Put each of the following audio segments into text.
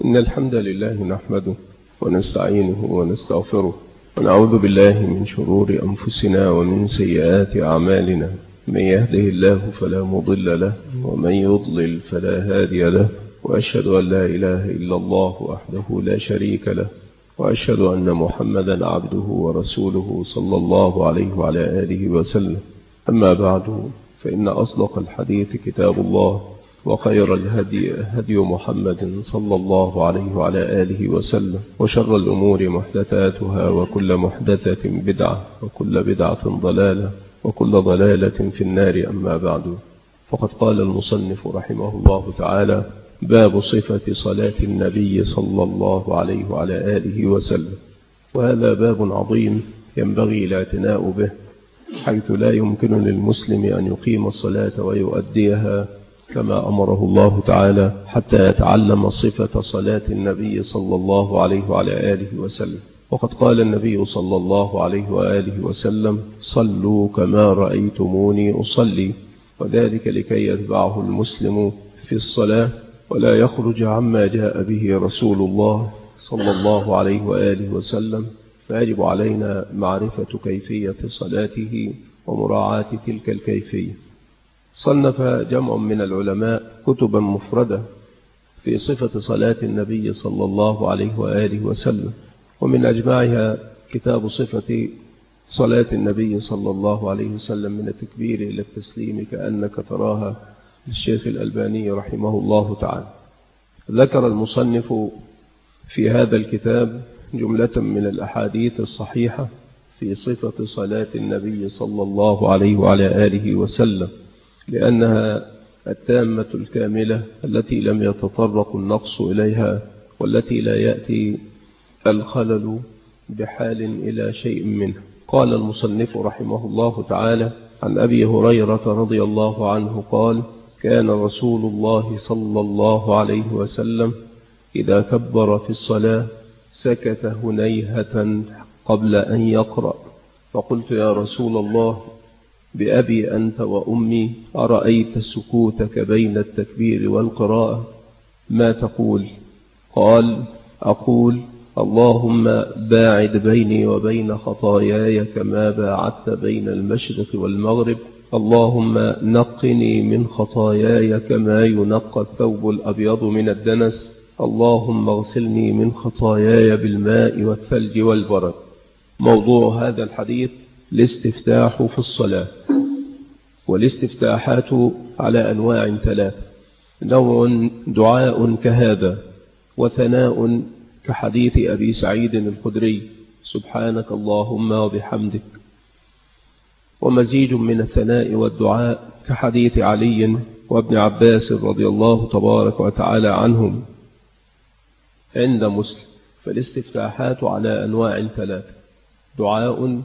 إن الحمد لله نحمده ونستعينه ونستغفره ونعوذ بالله من شرور أنفسنا ومن سيئات أعمالنا. من يهده الله فلا مضل له ومن يضلل فلا هادي له، وأشهد أن لا إله إلا الله وحده لا شريك له، وأشهد أن محمدا عبده ورسوله صلى الله عليه وعلى آله وسلم. أما بعد، فإن أصدق الحديث كتاب الله، وخير الهدي هدي محمد صلى الله عليه وعلى آله وسلم، وشر الأمور محدثاتها، وكل محدثة بدعة، وكل بدعة ضلالة، وكل ضلالة في النار. أما بعد، فقد قال المصنف رحمه الله تعالى: باب صفة صلاة النبي صلى الله عليه وعلى آله وسلم. وهذا باب عظيم ينبغي الاعتناء به، حيث لا يمكن للمسلم أن يقيم الصلاة ويؤديها كما أمره الله تعالى حتى يتعلم صفة صلاة النبي صلى الله عليه وعلى آله وسلم. وقد قال النبي صلى الله عليه وآله وسلم: صلوا كما رأيتموني أصلي. وذلك لكي يتبعه المسلم في الصلاة ولا يخرج عما جاء به رسول الله صلى الله عليه وآله وسلم. فيجب علينا معرفة كيفية صلاته ومراعاة تلك الكيفية. صنف جمع من العلماء كتبا مفردة في صفة صلاة النبي صلى الله عليه وآله وسلم، ومن أجمعها كتاب صفة صلاة النبي صلى الله عليه وسلم من التكبير إلى التسليم كأنك تراها للشيخ الألباني رحمه الله تعالى. ذكر المصنف في هذا الكتاب جملة من الأحاديث الصحيحة في صفة صلاة النبي صلى الله عليه وعلى آله وسلم، لأنها التامة الكاملة التي لم يتطرق النقص إليها، والتي لا يأتي الخلل بحال إلى شيء منه. قال المصنف رحمه الله تعالى: عن أبي هريرة رضي الله عنه قال: كان رسول الله صلى الله عليه وسلم إذا كبر في الصلاة سكت هنيهة قبل أن يقرأ. فقلت: يا رسول الله، بأبي أنت وأمي، أرأيت سكوتك بين التكبير والقراءة ما تقول؟ قال: أقول: اللهم باعد بيني وبين خطاياي كما باعدت بين المشرق والمغرب، اللهم نقني من خطاياي كما ينقى الثوب الأبيض من الدنس، اللهم اغسلني من خطاياي بالماء والثلج والبرد. موضوع هذا الحديث الاستفتاح في الصلاة. والاستفتاحات على أنواع ثلاثة: نوع دعاء كهذا، وثناء كحديث أبي سعيد الخدري: سبحانك اللهم وبحمدك، ومزيج من الثناء والدعاء كحديث علي وابن عباس رضي الله تبارك وتعالى عنهم عند مسلم. فالاستفتاحات على أنواع ثلاثة: دعاء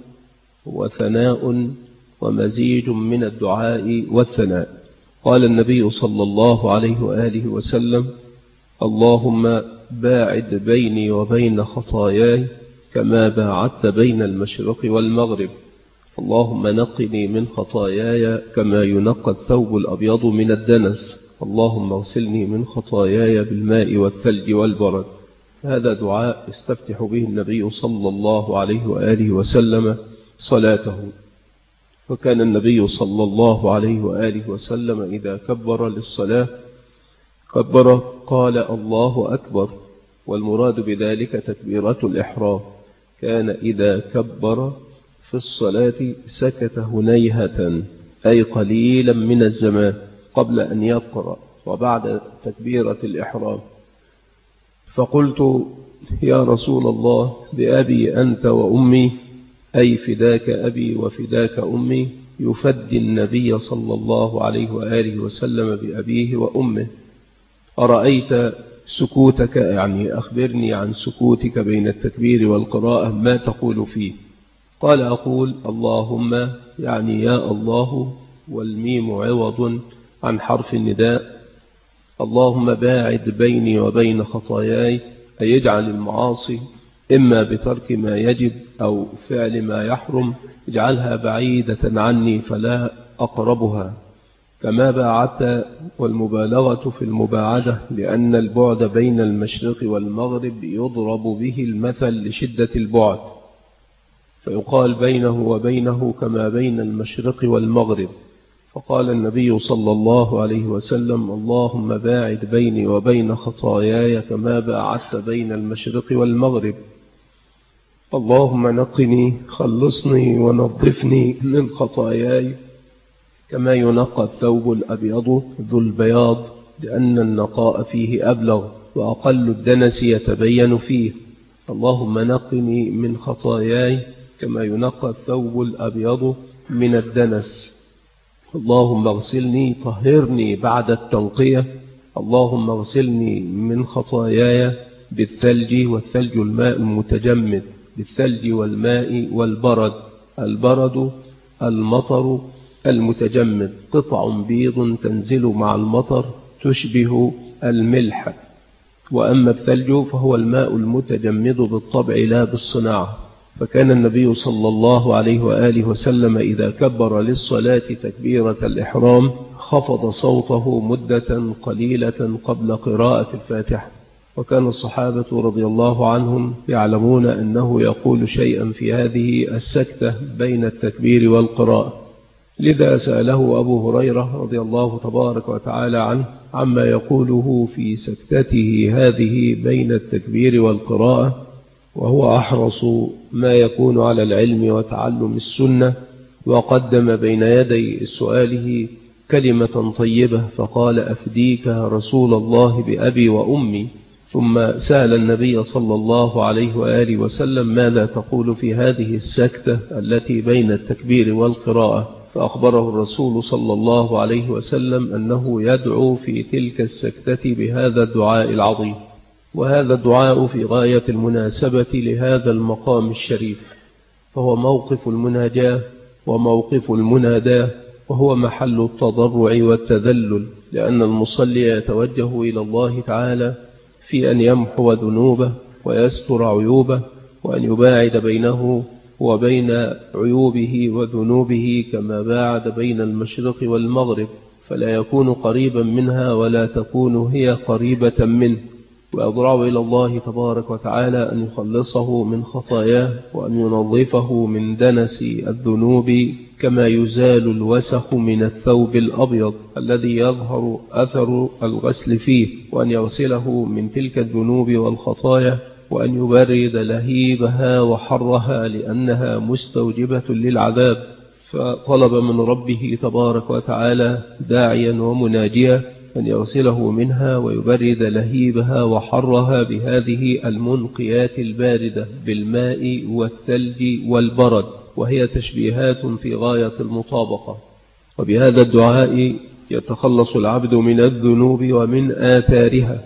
وثناء ومزيج من الدعاء والثناء. قال النبي صلى الله عليه وآله وسلم: اللهم باعد بيني وبين خطاياي كما باعدت بين المشرق والمغرب، اللهم نقني من خطاياي كما ينقى الثوب الأبيض من الدنس، اللهم اغسلني من خطاياي بالماء والثلج والبرد. هذا دعاء استفتح به النبي صلى الله عليه وآله وسلم صلاته. وكان النبي صلى الله عليه وآله وسلم إذا كبر للصلاة كبر قال: الله أكبر، والمراد بذلك تكبيرة الإحرام. كان إذا كبر في الصلاة سكت هنيهة، أي قليلا من الزمان قبل أن يقرأ وبعد تكبيرة الإحرام. فقلت: يا رسول الله، بأبي أنت وأمي، أي فداك أبي وفداك أمي، يفدي النبي صلى الله عليه وآله وسلم بأبيه وأمه. أرأيت سكوتك، يعني أخبرني عن سكوتك بين التكبير والقراءة ما تقول فيه؟ قال: أقول: اللهم، يعني يا الله، والميم عوض عن حرف النداء، اللهم باعد بيني وبين خطاياي، أي يجعل المعاصي إما بترك ما يجب أو فعل ما يحرم، اجعلها بعيدة عني فلا أقربها، كما باعدت، والمبالغة في المباعدة، لأن البعد بين المشرق والمغرب يضرب به المثل لشدة البعد، فيقال بينه وبينه كما بين المشرق والمغرب. فقال النبي صلى الله عليه وسلم: اللهم باعد بيني وبين خطاياي كما باعدت بين المشرق والمغرب. اللهم نقني، خلصني ونظفني من خطاياي كما ينقى الثوب الأبيض ذو البياض، لأن النقاء فيه أبلغ وأقل الدنس يتبين فيه. اللهم نقني من خطاياي كما ينقى الثوب الأبيض من الدنس. اللهم اغسلني، طهرني بعد التنقية. اللهم اغسلني من خطاياي بالثلج، والثلج الماء المتجمد، بالثلج والماء والبرد. البرد المطر المتجمد، قطع بيض تنزل مع المطر تشبه الملح. وأما الثلج فهو الماء المتجمد بالطبع لا بالصناعة. فكان النبي صلى الله عليه وآله وسلم إذا كبر للصلاة تكبيرة الإحرام خفض صوته مدة قليلة قبل قراءة الفاتحة، وكان الصحابة رضي الله عنهم يعلمون أنه يقول شيئا في هذه السكتة بين التكبير والقراءة. لذا سأله أبو هريرة رضي الله تبارك وتعالى عنه عما يقوله في سكتته هذه بين التكبير والقراءة، وهو أحرص ما يكون على العلم وتعلم السنة، وقدم بين يدي سؤاله كلمة طيبة، فقال: أفديك رسول الله بأبي وأمي. ثم سأل النبي صلى الله عليه وآله وسلم: ماذا تقول في هذه السكتة التي بين التكبير والقراءة؟ فأخبره الرسول صلى الله عليه وسلم أنه يدعو في تلك السكتة بهذا الدعاء العظيم. وهذا الدعاء في غاية المناسبة لهذا المقام الشريف، فهو موقف المناجاة وموقف المناداة، وهو محل التضرع والتذلل، لأن المصلي يتوجه إلى الله تعالى في أن يمحو ذنوبه ويستر عيوبه، وأن يباعد بينه وبين عيوبه وذنوبه كما باعد بين المشرق والمغرب، فلا يكون قريبا منها ولا تكون هي قريبة منه. وأضرع إلى الله تبارك وتعالى أن يخلصه من خطاياه، وأن ينظفه من دنس الذنوب كما يزال الوسخ من الثوب الأبيض الذي يظهر أثر الغسل فيه، وأن يغسله من تلك الذنوب والخطايا، وأن يبرد لهيبها وحرها لأنها مستوجبة للعذاب. فطلب من ربه تبارك وتعالى داعيا ومناجيا أن يغسله منها ويبرد لهيبها وحرها بهذه المنقيات الباردة بالماء والثلج والبرد، وهي تشبيهات في غاية المطابقة. وبهذا الدعاء يتخلص العبد من الذنوب ومن آثارها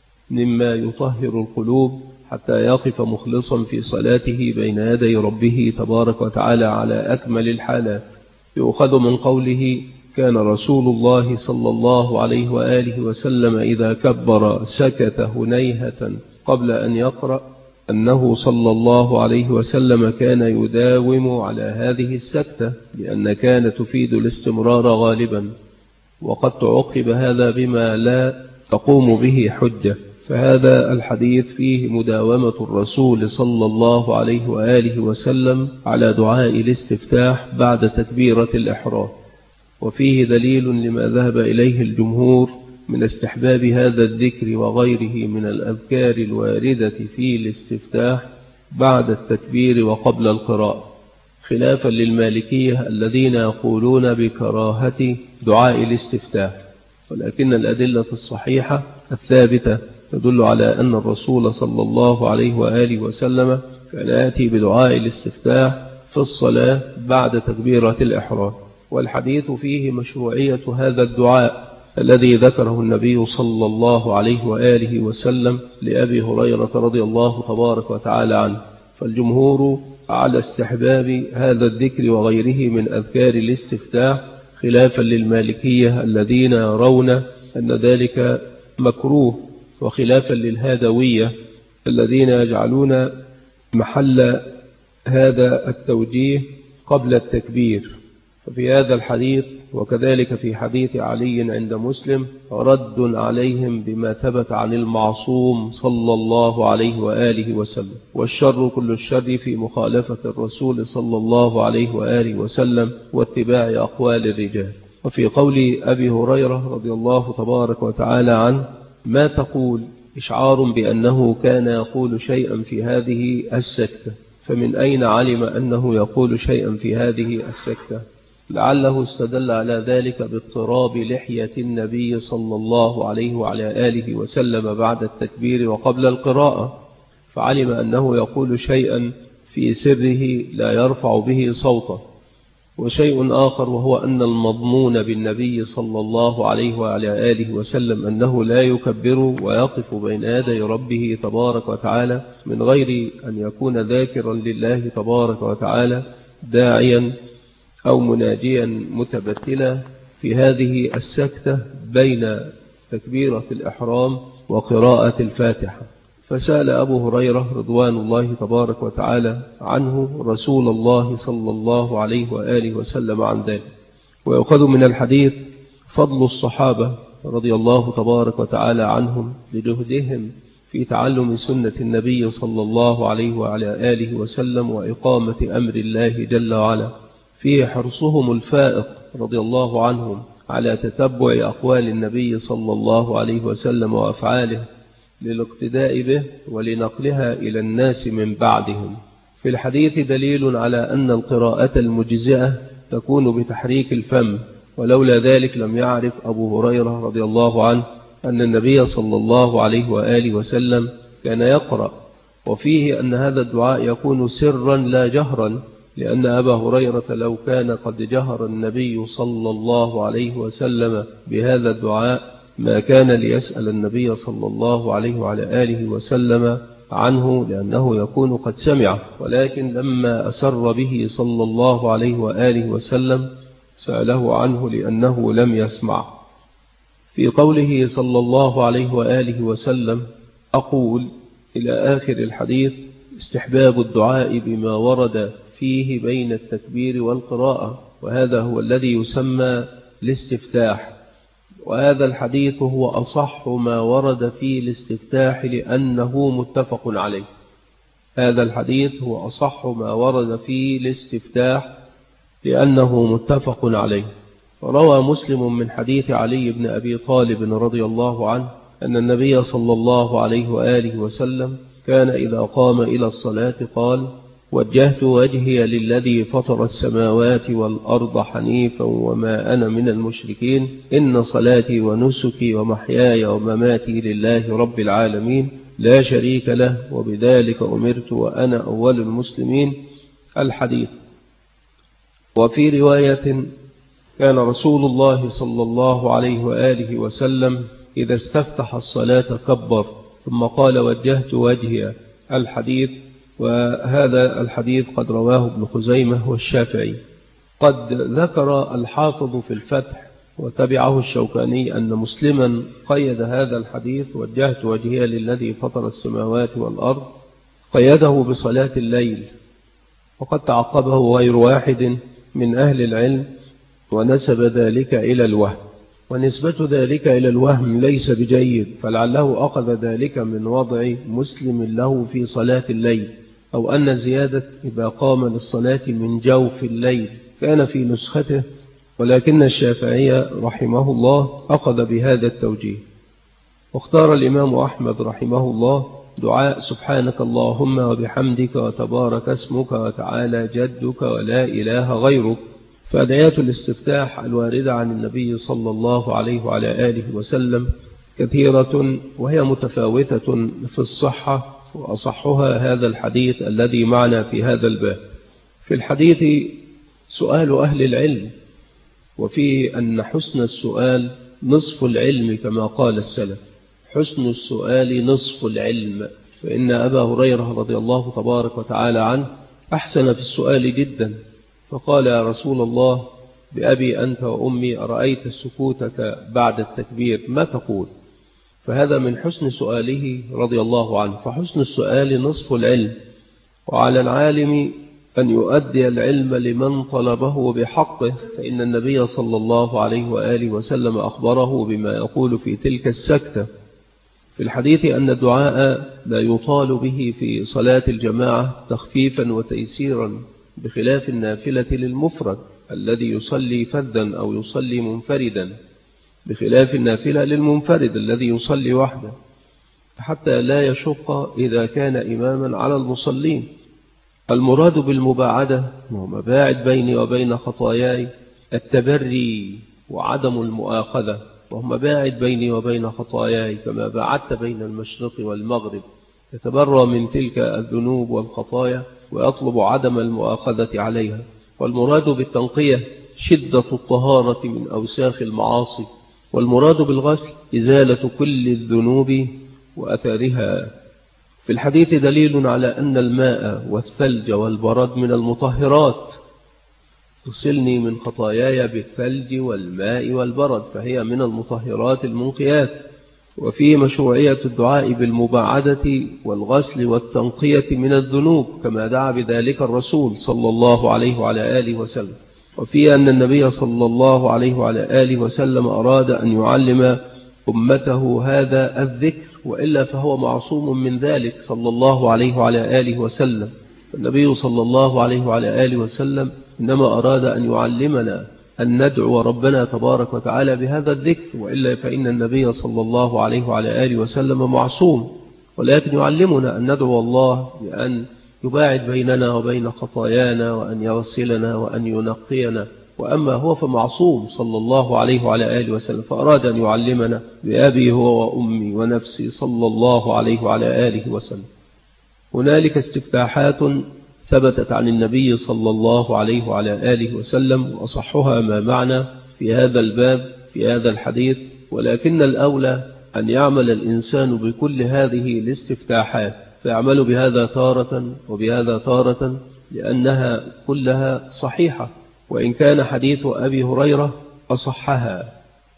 مما يطهر القلوب، حتى يقف مخلصا في صلاته بين يدي ربه تبارك وتعالى على أكمل الحالات. يؤخذ من قوله: كان رسول الله صلى الله عليه وآله وسلم إذا كبر سكت هنيهة قبل أن يقرأ، أنه صلى الله عليه وسلم كان يداوم على هذه السكتة، لأن كانت تفيد الاستمرار غالبا. وقد تعقب هذا بما لا تقوم به حجة، فهذا الحديث فيه مداومة الرسول صلى الله عليه وآله وسلم على دعاء الاستفتاح بعد تكبيرة الإحرام، وفيه دليل لما ذهب إليه الجمهور من استحباب هذا الذكر وغيره من الأذكار الواردة في الاستفتاح بعد التكبير وقبل القراءة، خلافا للمالكية الذين يقولون بكراهة دعاء الاستفتاح. ولكن الأدلة الصحيحة الثابتة تدل على أن الرسول صلى الله عليه وآله وسلم كان يأتي بدعاء الاستفتاح في الصلاة بعد تكبيرة الإحرام. والحديث فيه مشروعية هذا الدعاء الذي ذكره النبي صلى الله عليه وآله وسلم لأبي هريرة رضي الله تبارك وتعالى عنه. فالجمهور على استحباب هذا الذكر وغيره من أذكار الاستفتاح، خلافا للمالكية الذين يرون أن ذلك مكروه، وخلافا للهادوية الذين يجعلون محل هذا التوجيه قبل التكبير. ففي هذا الحديث وكذلك في حديث علي عند مسلم رد عليهم بما ثبت عن المعصوم صلى الله عليه وآله وسلم، والشر كل الشر في مخالفة الرسول صلى الله عليه وآله وسلم واتباع أقوال الرجال. وفي قول أبي هريرة رضي الله تبارك وتعالى عنه ما تقول، إشعار بأنه كان يقول شيئا في هذه السكتة، فمن أين علم أنه يقول شيئا في هذه السكتة؟ لعله استدل على ذلك باضطراب لحية النبي صلى الله عليه وعلى آله وسلم بعد التكبير وقبل القراءة، فعلم أنه يقول شيئا في سره لا يرفع به صوته. وشيء آخر وهو أن المضمون بالنبي صلى الله عليه وعلى آله وسلم أنه لا يكبر ويقف بين يدي ربه تبارك وتعالى من غير أن يكون ذاكرا لله تبارك وتعالى داعيا أو مناجيا متبتلا في هذه السكتة بين تكبيرة الإحرام وقراءة الفاتحة. فسأل أبو هريرة رضوان الله تبارك وتعالى عنه رسول الله صلى الله عليه وآله وسلم عن ذلك. ويؤخذ من الحديث فضل الصحابة رضي الله تبارك وتعالى عنهم لجهدهم في تعلم سنة النبي صلى الله عليه وعلى آله وسلم وإقامة أمر الله جل وعلا، فيه حرصهم الفائق رضي الله عنهم على تتبع أقوال النبي صلى الله عليه وسلم وأفعاله للاقتداء به ولنقلها إلى الناس من بعدهم. في الحديث دليل على أن القراءة المجزئة تكون بتحريك الفم، ولولا ذلك لم يعرف أبو هريرة رضي الله عنه أن النبي صلى الله عليه وآله وسلم كان يقرأ، وفيه أن هذا الدعاء يكون سرا لا جهرا، لأن أبا هريرة لو كان قد جهر النبي صلى الله عليه وسلم بهذا الدعاء ما كان ليسأل النبي صلى الله عليه وعلى آله وسلم عنه، لأنه يكون قد سمع، ولكن لما أسر به صلى الله عليه وآله وسلم سأله عنه لأنه لم يسمع. في قوله صلى الله عليه وآله وسلم أقول إلى آخر الحديث استحباب الدعاء بما ورد فيه بين التكبير والقراءة، وهذا هو الذي يسمى الاستفتاح. وهذا الحديث هو أصح ما ورد فيه الاستفتاح لأنه متفق عليه. هذا الحديث هو أصح ما ورد فيه الاستفتاح لأنه متفق عليه. روى مسلم من حديث علي بن أبي طالب رضي الله عنه أن النبي صلى الله عليه وآله وسلم كان إذا قام إلى الصلاة قال وجهت وجهي للذي فطر السماوات والأرض حنيفا وما أنا من المشركين إن صلاتي ونسكي ومحياي ومماتي لله رب العالمين لا شريك له وبذلك أمرت وأنا أول المسلمين. الحديث. وفي رواية كان رسول الله صلى الله عليه وآله وسلم إذا استفتح الصلاة كبر ثم قال وجهت وجهي. الحديث. وهذا الحديث قد رواه ابن خزيمة والشافعي. قد ذكر الحافظ في الفتح وتبعه الشوكاني أن مسلما قيد هذا الحديث وجهت وجهي للذي فطر السماوات والأرض قيده بصلاة الليل، وقد تعقبه غير واحد من أهل العلم ونسب ذلك إلى الوهم، ونسبة ذلك إلى الوهم ليس بجيد، فلعله أخذ ذلك من وضع مسلم له في صلاة الليل، أو أن زيادة إذا قام للصلاة من جوف الليل كان في نسخته، ولكن الشافعي رحمه الله أخذ بهذا التوجيه. واختار الإمام أحمد رحمه الله دعاء سبحانك اللهم وبحمدك وتبارك اسمك وتعالى جدك ولا إله غيرك. فأدعيات الاستفتاح الواردة عن النبي صلى الله عليه وعلى آله وسلم كثيرة وهي متفاوتة في الصحة، وأصحها هذا الحديث الذي معنا في هذا الباب. في الحديث سؤال أهل العلم، وفي أن حسن السؤال نصف العلم كما قال السلف، حسن السؤال نصف العلم. فإن أبا هريرة رضي الله تبارك وتعالى عنه أحسن في السؤال جدا، فقال يا رسول الله بأبي أنت وأمي أرأيت سكوتك بعد التكبير ما تقول؟ فهذا من حسن سؤاله رضي الله عنه. فحسن السؤال نصف العلم، وعلى العالم أن يؤدي العلم لمن طلبه بحقه، فإن النبي صلى الله عليه وآله وسلم أخبره بما يقول في تلك السكتة في الحديث أن الدعاء لا يطال به في صلاة الجماعة تخفيفا وتيسيرا، بخلاف النافلة للمفرد الذي يصلي فذا أو يصلي منفردا، بخلاف النافلة للمنفرد الذي يصلي وحده، حتى لا يشق إذا كان إماما على المصلين. المراد بالمباعدة ومباعد بيني وبين خطاياي التبري وعدم المؤاخذة، وهم باعد بيني وبين خطاياي كما باعدت بين المشرق والمغرب، يتبرى من تلك الذنوب والخطايا ويطلب عدم المؤاخذة عليها. والمراد بالتنقية شدة الطهارة من أوساخ المعاصي، والمراد بالغسل إزالة كل الذنوب وأثارها. في الحديث دليل على أن الماء والثلج والبرد من المطهرات، تغسلني من خطاياي بالثلج والماء والبرد، فهي من المطهرات المنقيات. وفيه مشروعية الدعاء بالمباعدة والغسل والتنقية من الذنوب كما دعا بذلك الرسول صلى الله عليه وعلى آله وسلم. وفيه أن النبي صلى الله عليه وعلى آله وسلم أراد أن يعلم أمته هذا الذكر، وإلا فهو معصوم من ذلك صلى الله عليه وعلى آله وسلم. فالنبي صلى الله عليه وعلى آله وسلم إنما أراد أن يعلمنا أن ندعو ربنا تبارك وتعالى بهذا الذكر، وإلا فإن النبي صلى الله عليه وعلى آله وسلم معصوم، ولكن يعلمنا أن ندعو الله بأن يباعد بيننا وبين خطايانا وأن يغسلنا وأن ينقينا، وأما هو فمعصوم صلى الله عليه وعلى آله وسلم، فأراد أن يعلمنا بأبي هو وأمي ونفسي صلى الله عليه وعلى آله وسلم. هنالك استفتاحات ثبتت عن النبي صلى الله عليه وعلى آله وسلم، وأصحها ما معنى في هذا الباب في هذا الحديث، ولكن الأولى أن يعمل الإنسان بكل هذه الاستفتاحات، فيعمل بهذا تارة وبهذا تارة، لأنها كلها صحيحة، وإن كان حديث أبي هريرة أصحها،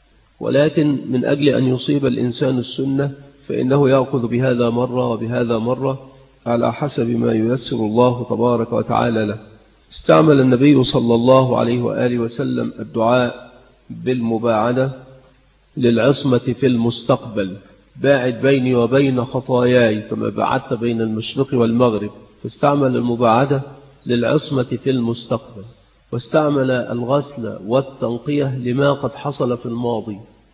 ولكن من أجل أن يصيب الإنسان السنة فإنه يأخذ بهذا مرة وبهذا مرة على حسب ما ييسر الله تبارك وتعالى له. استعمل النبي صلى الله عليه وآله وسلم الدعاء بالمباعدة للعصمة في المستقبل، باعد بيني وبين خطاياي كما بعدت بين المشرق والمغرب، فاستعمل المباعدة للعصمة في المستقبل، واستعمل الغسل والتنقية لما قد حصل في الماضي.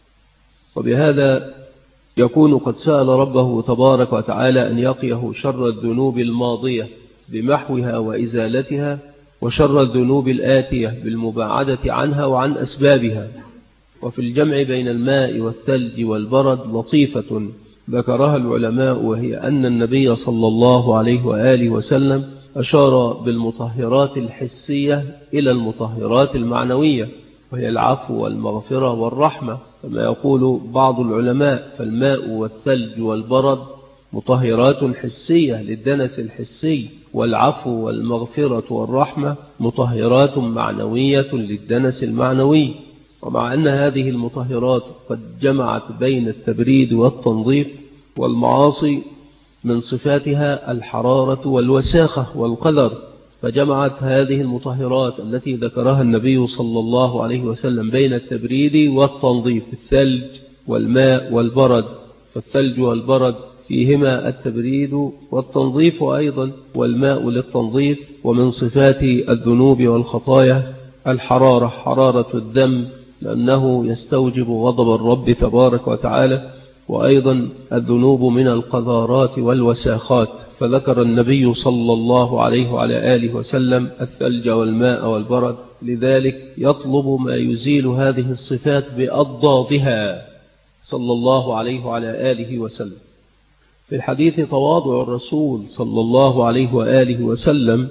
وبهذا يكون قد سأل ربه تبارك وتعالى أن يقيه شر الذنوب الماضية بمحوها وإزالتها، وشر الذنوب الآتية بالمباعدة عنها وعن أسبابها. وفي الجمع بين الماء والثلج والبرد لطيفة ذكرها العلماء، وهي أن النبي صلى الله عليه وآله وسلم أشار بالمطهرات الحسية إلى المطهرات المعنوية، وهي العفو والمغفرة والرحمة كما يقول بعض العلماء. فالماء والثلج والبرد مطهرات حسية للدنس الحسي، والعفو والمغفرة والرحمة مطهرات معنوية للدنس المعنوي. ومع أن هذه المطهرات قد جمعت بين التبريد والتنظيف، والمعاصي من صفاتها الحرارة والوساخة والقدر، فجمعت هذه المطهرات التي ذكرها النبي صلى الله عليه وسلم بين التبريد والتنظيف، الثلج والماء والبرد. فالثلج والبرد فيهما التبريد والتنظيف أيضا، والماء للتنظيف. ومن صفات الذنوب والخطايا الحرارة، حرارة الدم، لأنه يستوجب غضب الرب تبارك وتعالى، وأيضا الذنوب من القذارات والوساخات، فذكر النبي صلى الله عليه وعلى آله وسلم الثلج والماء والبرد، لذلك يطلب ما يزيل هذه الصفات بأضدادها صلى الله عليه وعلى آله وسلم. في الحديث تواضع الرسول صلى الله عليه وآله وسلم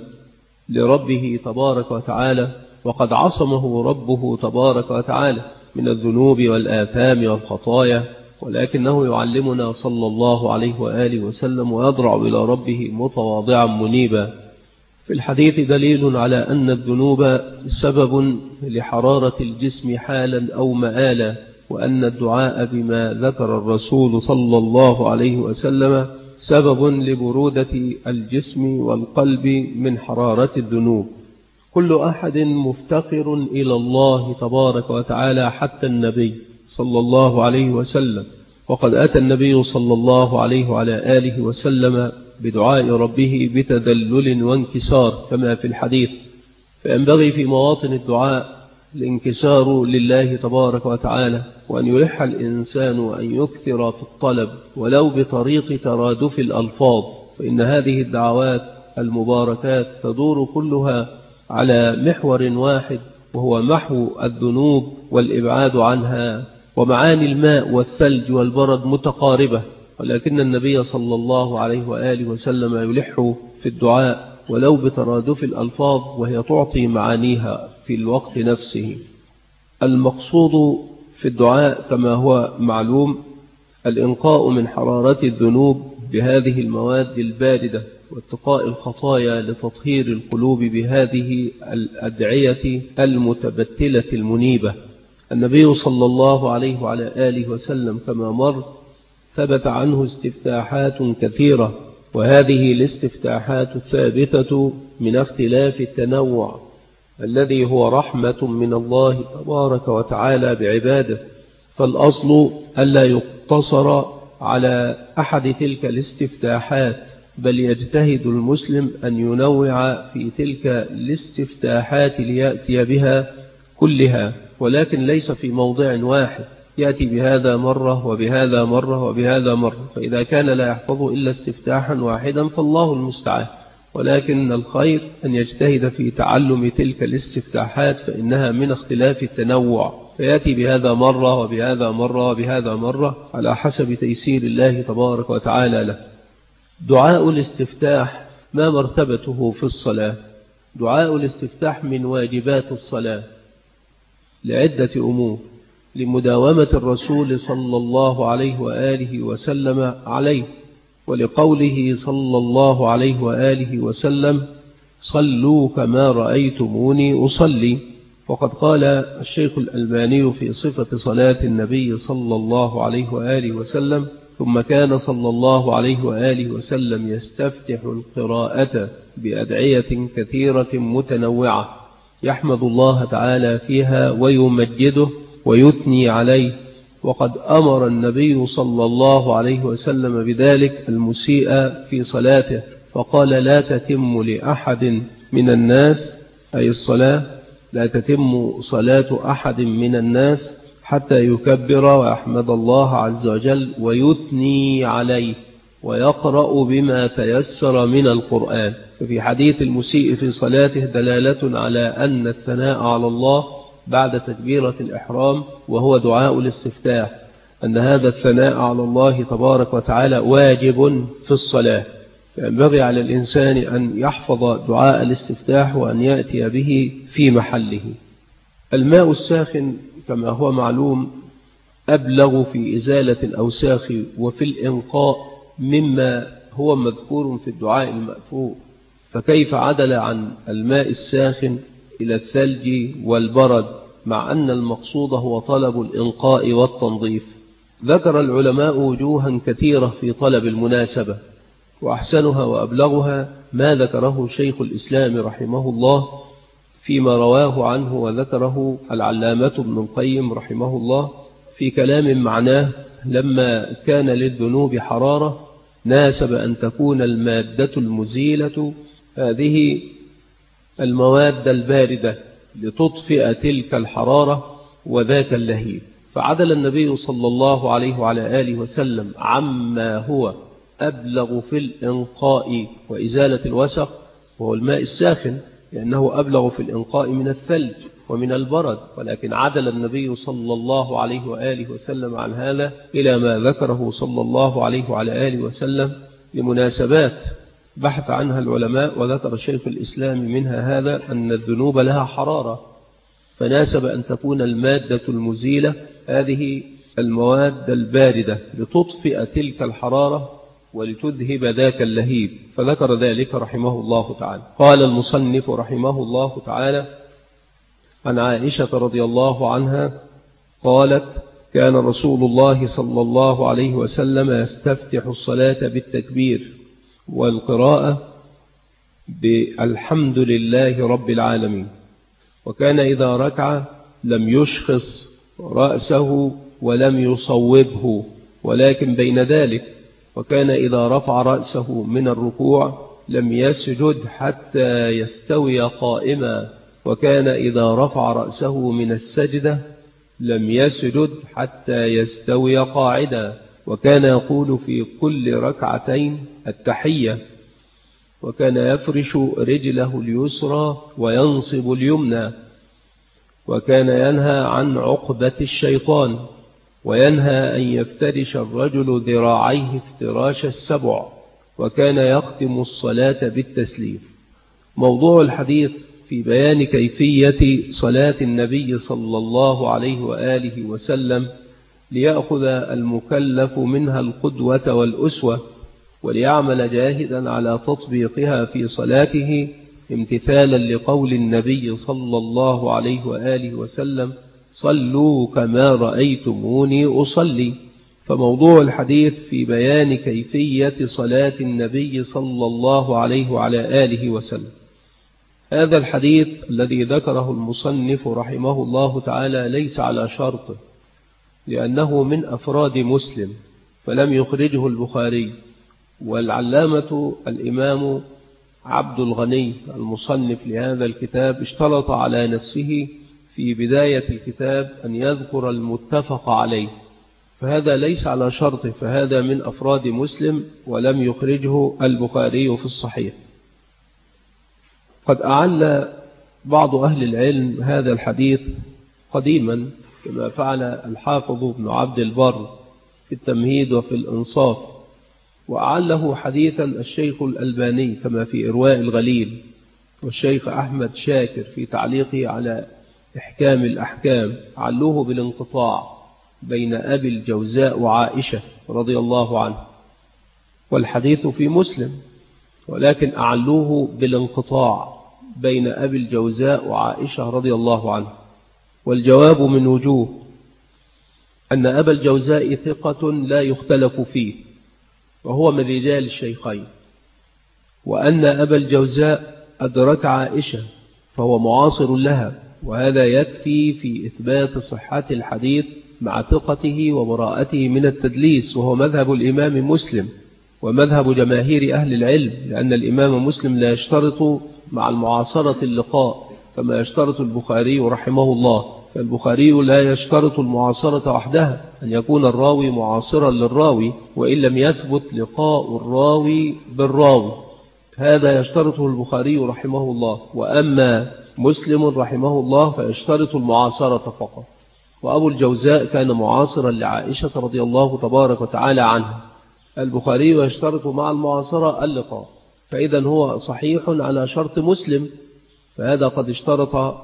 لربه تبارك وتعالى، وقد عصمه ربه تبارك وتعالى من الذنوب والآثام والخطايا، ولكنه يعلمنا صلى الله عليه وآله وسلم ويضرع إلى ربه متواضعا منيبا. في الحديث دليل على أن الذنوب سبب لحرارة الجسم حالا أو مآلا، وأن الدعاء بما ذكر الرسول صلى الله عليه وسلم سبب لبرودة الجسم والقلب من حرارة الذنوب. كل أحد مفتقر إلى الله تبارك وتعالى حتى النبي صلى الله عليه وسلم، وقد أتى النبي صلى الله عليه وعلى آله وسلم بدعاء ربه بتذلل وانكسار كما في الحديث، فينبغي في مواطن الدعاء الانكسار لله تبارك وتعالى، وأن يلح الإنسان وأن يكثر في الطلب ولو بطريق ترادف الألفاظ، فإن هذه الدعوات المباركات تدور كلها على محور واحد، وهو محو الذنوب والإبعاد عنها. ومعاني الماء والثلج والبرد متقاربة، ولكن النبي صلى الله عليه وآله وسلم يلح في الدعاء ولو بترادف الألفاظ، وهي تعطي معانيها في الوقت نفسه. المقصود في الدعاء كما هو معلوم الإنقاء من حرارة الذنوب بهذه المواد الباردة، واتقاء الخطايا لتطهير القلوب بهذه الأدعية المتبتلة المنيبة. النبي صلى الله عليه وعلى آله وسلم كما مر ثبت عنه استفتاحات كثيرة، وهذه الاستفتاحات الثابتة من اختلاف التنوع الذي هو رحمة من الله تبارك وتعالى بعباده، فالأصل ألا يقتصر على أحد تلك الاستفتاحات، بل يجتهد المسلم أن ينوع في تلك الاستفتاحات ليأتي بها كلها، ولكن ليس في موضع واحد، يأتي بهذا مرة وبهذا مرة وبهذا مرة، فإذا كان لا يحفظ إلا استفتاحا واحدا فالله المستعان، ولكن الخير أن يجتهد في تعلم تلك الاستفتاحات، فإنها من اختلاف التنوع، فيأتي بهذا مرة وبهذا مرة وبهذا مرة على حسب تيسير الله تبارك وتعالى له. دعاء الاستفتاح ما مرتبته في الصلاة؟ دعاء الاستفتاح من واجبات الصلاة لعدة أمور: لمداومة الرسول صلى الله عليه وآله وسلم عليه، ولقوله صلى الله عليه وآله وسلم: صلوا كما رأيتموني أصلي. وقد قال الشيخ الألباني في صفة صلاة النبي صلى الله عليه وآله وسلم: ثم كان صلى الله عليه وآله وسلم يستفتح القراءة بأدعية كثيرة متنوعة يحمد الله تعالى فيها ويمجده ويثني عليه، وقد أمر النبي صلى الله عليه وسلم بذلك المسيء في صلاته، فقال: لا تتم لأحد من الناس، أي الصلاة لا تتم صلاة أحد من الناس حتى يكبر ويحمد الله عز وجل ويثني عليه ويقرأ بما تيسر من القرآن. ففي حديث المسيء في صلاته دلالة على أن الثناء على الله بعد تكبيرة الإحرام وهو دعاء الاستفتاح، أن هذا الثناء على الله تبارك وتعالى واجب في الصلاة، فينبغي على الإنسان أن يحفظ دعاء الاستفتاح وأن يأتي به في محله. الماء الساخن كما هو معلوم أبلغ في إزالة الأوساخ وفي الإنقاء مما هو مذكور في الدعاء المأثور، فكيف عدل عن الماء الساخن إلى الثلج والبرد مع أن المقصود هو طلب الإنقاء والتنظيف؟ ذكر العلماء وجوها كثيرة في طلب المناسبة، وأحسنها وأبلغها ما ذكره شيخ الإسلام رحمه الله فيما رواه عنه وذكره العلامة ابن القيم رحمه الله في كلام معناه: لما كان للذنوب حرارة ناسب أن تكون المادة المزيلة هذه المواد الباردة لتطفئ تلك الحرارة وذاك اللهيب، فعدل النبي صلى الله عليه وعلى آله وسلم عما هو أبلغ في الإنقاء وإزالة الوسخ وهو الماء الساخن، لأنه أبلغ في الإنقاء من الثلج ومن البرد، ولكن عدل النبي صلى الله عليه وآله وسلم عن هذا إلى ما ذكره صلى الله عليه وعلى آله وسلم لمناسبات بحث عنها العلماء، وذكر شيخ الإسلام منها هذا أن الذنوب لها حرارة، فناسب أن تكون المادة المزيلة هذه المواد الباردة لتطفئ تلك الحرارة ولتذهب ذاك اللهيب، فذكر ذلك رحمه الله تعالى. قال المصنف رحمه الله تعالى: عن عائشة رضي الله عنها قالت: كان رسول الله صلى الله عليه وسلم يستفتح الصلاة بالتكبير والقراءة بالحمد لله رب العالمين، وكان إذا ركع لم يشخص رأسه ولم يصوبه ولكن بين ذلك، وكان إذا رفع رأسه من الركوع لم يسجد حتى يستوي قائما، وكان إذا رفع رأسه من السجدة لم يسجد حتى يستوي قاعدا، وكان يقول في كل ركعتين التحية، وكان يفرش رجله اليسرى وينصب اليمنى، وكان ينهى عن عقبة الشيطان، وينهى أن يفترش الرجل ذراعيه افتراش السبع، وكان يختم الصلاة بالتسليم. موضوع الحديث في بيان كيفية صلاة النبي صلى الله عليه وآله وسلم ليأخذ المكلف منها القدوة والأسوة، وليعمل جاهدا على تطبيقها في صلاته امتثالا لقول النبي صلى الله عليه وآله وسلم: صلوا كما رأيتموني أصلي. فموضوع الحديث في بيان كيفية صلاة النبي صلى الله عليه وعلى آله وسلم. هذا الحديث الذي ذكره المصنف رحمه الله تعالى ليس على شرط، لأنه من أفراد مسلم فلم يخرجه البخاري، والعلامة الإمام عبد الغني المصنف لهذا الكتاب اشترط على نفسه في بداية الكتاب أن يذكر المتفق عليه، فهذا ليس على شرط، فهذا من أفراد مسلم ولم يخرجه البخاري في الصحيح. قد أعل بعض أهل العلم هذا الحديث قديما كما فعل الحافظ ابن عبد البر في التمهيد وفي الإنصاف، وأعله حديثا الشيخ الألباني كما في إرواء الغليل، والشيخ أحمد شاكر في تعليقه على إحكام الأحكام علوه بالانقطاع بين أبي الجوزاء وعائشة رضي الله عنه، والحديث في مسلم، ولكن أعلوه بالانقطاع بين أبي الجوزاء وعائشة رضي الله عنه. والجواب من وجوه: أن أبا الجوزاء ثقة لا يختلف فيه وهو من رجال الشيخين، وأن أبا الجوزاء أدرك عائشة فهو معاصر لها، وهذا يكفي في إثبات صحة الحديث مع ثقته وبراءته من التدليس، وهو مذهب الإمام مسلم ومذهب جماهير أهل العلم، لأن الإمام مسلم لا يشترط مع المعاصرة اللقاء كما يشترط البخاري رحمه الله، فالبخاري لا يشترط المعاصرة وحدها، أن يكون الراوي معاصرا للراوي وإن لم يثبت لقاء الراوي بالراوي، هذا يشترطه البخاري رحمه الله. وأما مسلم رحمه الله فيشترط المعاصرة فقط. وأبو الجوزاء كان معاصرا لعائشة رضي الله تبارك وتعالى عنها، البخاري يشترط مع المعاصرة اللقاء، فإذا هو صحيح على شرط مسلم، فهذا قد اشترط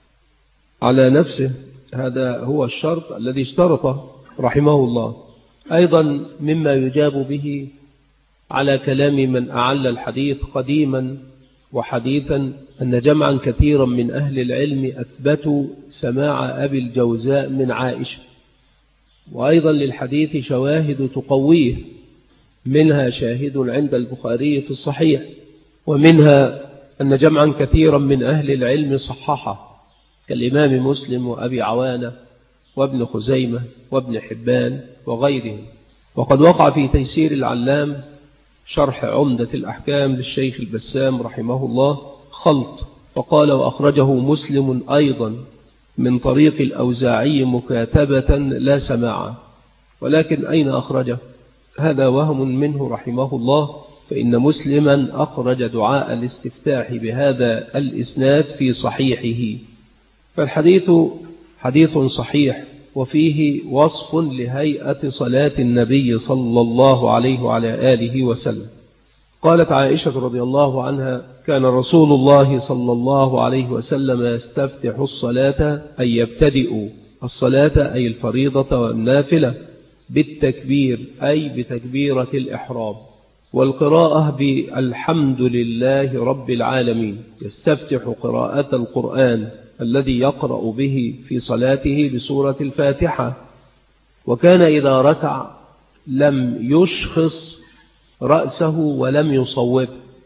على نفسه، هذا هو الشرط الذي اشترطه رحمه الله. أيضا مما يجاب به على كلام من أعل الحديث قديما وحديثا أن جمعا كثيرا من أهل العلم أثبتوا سماع أبي الجوزاء من عائشة، وأيضا للحديث شواهد تقويه، منها شاهد عند البخاري في الصحيح، ومنها أن جمعا كثيرا من أهل العلم صححه كالإمام مسلم وأبي عوانة وابن خزيمة وابن حبان وغيرهم. وقد وقع في تيسير العلام شرح عمدة الأحكام للشيخ البسام رحمه الله خلط، فقال: وأخرجه مسلم أيضا من طريق الأوزاعي مكاتبة لا سماعا، ولكن أين أخرجه؟ هذا وهم منه رحمه الله، فإن مسلما أخرج دعاء الاستفتاح بهذا الإسناد في صحيحه. فالحديث حديث صحيح وفيه وصف لهيئة صلاة النبي صلى الله عليه وعلى آله وسلم. قالت عائشة رضي الله عنها: كان رسول الله صلى الله عليه وسلم يستفتح الصلاة أي يبتدئ الصلاة أي الفريضة والنافلة بالتكبير أي بتكبيرة الإحرام، والقراءة بالحمد لله رب العالمين. يستفتح قراءة القرآن الذي يقرأ به في صلاته بسورة الفاتحة، وكان إذا ركع لم يشخص رأسه ولم يصوب.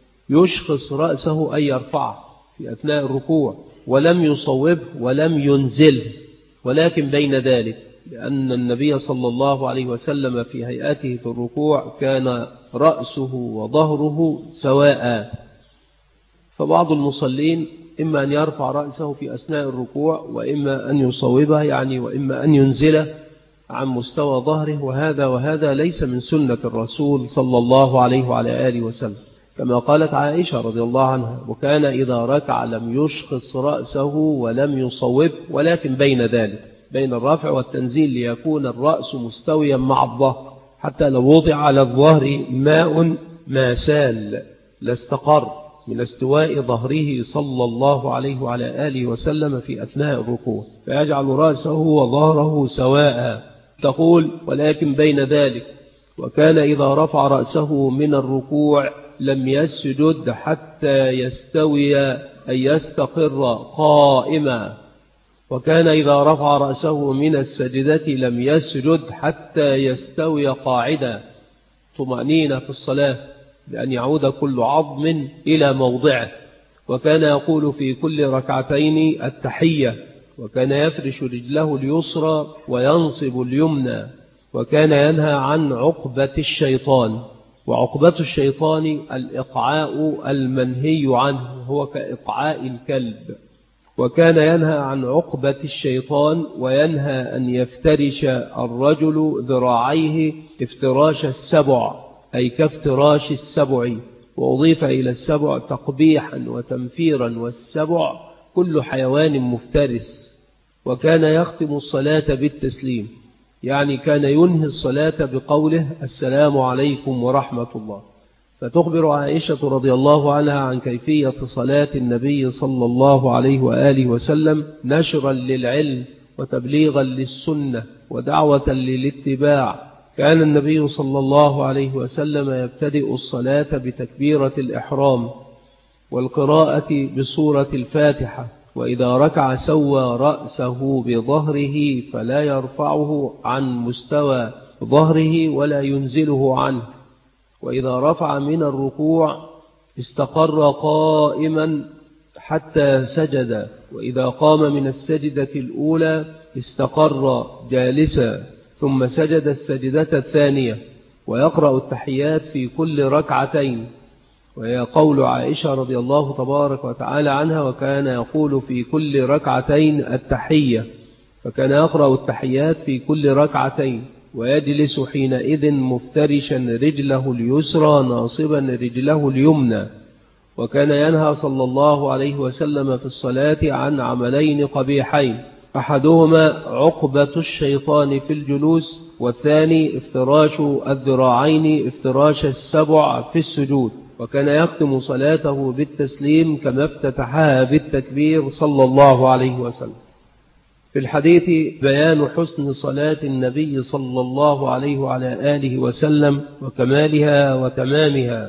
يشخص رأسه أي يرفعه في أثناء الركوع، ولم يصوب ولم ينزله، ولكن بين ذلك، لأن النبي صلى الله عليه وسلم في هيئته في الركوع كان رأسه وظهره سواء. فبعض المصلين إما أن يرفع رأسه في أثناء الركوع، وإما أن يصوبه يعني وإما أن ينزله عن مستوى ظهره، وهذا ليس من سنة الرسول صلى الله عليه وعلى آله وسلم، كما قالت عائشة رضي الله عنها: وكان إذا ركع لم يشخص رأسه ولم يصوب، ولكن بين ذلك، بين الرفع والتنزيل، ليكون الرأس مستويا مع الظهر، حتى لو وضع على الظهر ماء ما سال لاستقر من استواء ظهره صلى الله عليه وعلى آله وسلم في أثناء الركوع، فيجعل رأسه وظهره سواء. تقول: ولكن بين ذلك، وكان إذا رفع رأسه من الركوع لم يسجد حتى يستوي أي يستقر قائما، وكان إذا رفع رأسه من السجدة لم يسجد حتى يستوي قاعدا. طمأنينة في الصلاة بأن يعود كل عظم إلى موضعه. وكان يقول في كل ركعتين التحية، وكان يفرش رجله اليسرى وينصب اليمنى، وكان ينهى عن عقبة الشيطان. وعقبة الشيطان الإقعاء المنهي عنه، هو كإقعاء الكلب. وكان ينهى عن عقبة الشيطان، وينهى أن يفترش الرجل ذراعيه افتراش السبع، أي كافتراش السبع، وأضيف إلى السبع تقبيحا وتنفيرا، والسبع كل حيوان مفترس. وكان يختم الصلاة بالتسليم، يعني كان ينهي الصلاة بقوله: السلام عليكم ورحمة الله. فتخبر عائشة رضي الله عنها عن كيفية صلاة النبي صلى الله عليه وآله وسلم، نشرا للعلم وتبليغا للسنة ودعوة للاتباع. كان النبي صلى الله عليه وسلم يبتدئ الصلاة بتكبيرة الإحرام والقراءة بسورة الفاتحة، وإذا ركع سوى رأسه بظهره فلا يرفعه عن مستوى ظهره ولا ينزله عنه، وإذا رفع من الركوع استقر قائما حتى سجد، وإذا قام من السجدة الأولى استقر جالسا ثم سجد السجدة الثانية، ويقرأ التحيات في كل ركعتين. وهي قول عائشة رضي الله تبارك وتعالى عنها: وكان يقول في كل ركعتين التحية، فكان يقرأ التحيات في كل ركعتين، ويجلس حينئذ مفترشا رجله اليسرى ناصبا رجله اليمنى. وكان ينهى صلى الله عليه وسلم في الصلاة عن عملين قبيحين: أحدهما عقبة الشيطان في الجلوس، والثاني افتراش الذراعين افتراش السبع في السجود. وكان يختم صلاته بالتسليم كما افتتحها بالتكبير صلى الله عليه وسلم. في الحديث بيان حسن صلاة النبي صلى الله عليه وعلى آله وسلم وكمالها وتمامها،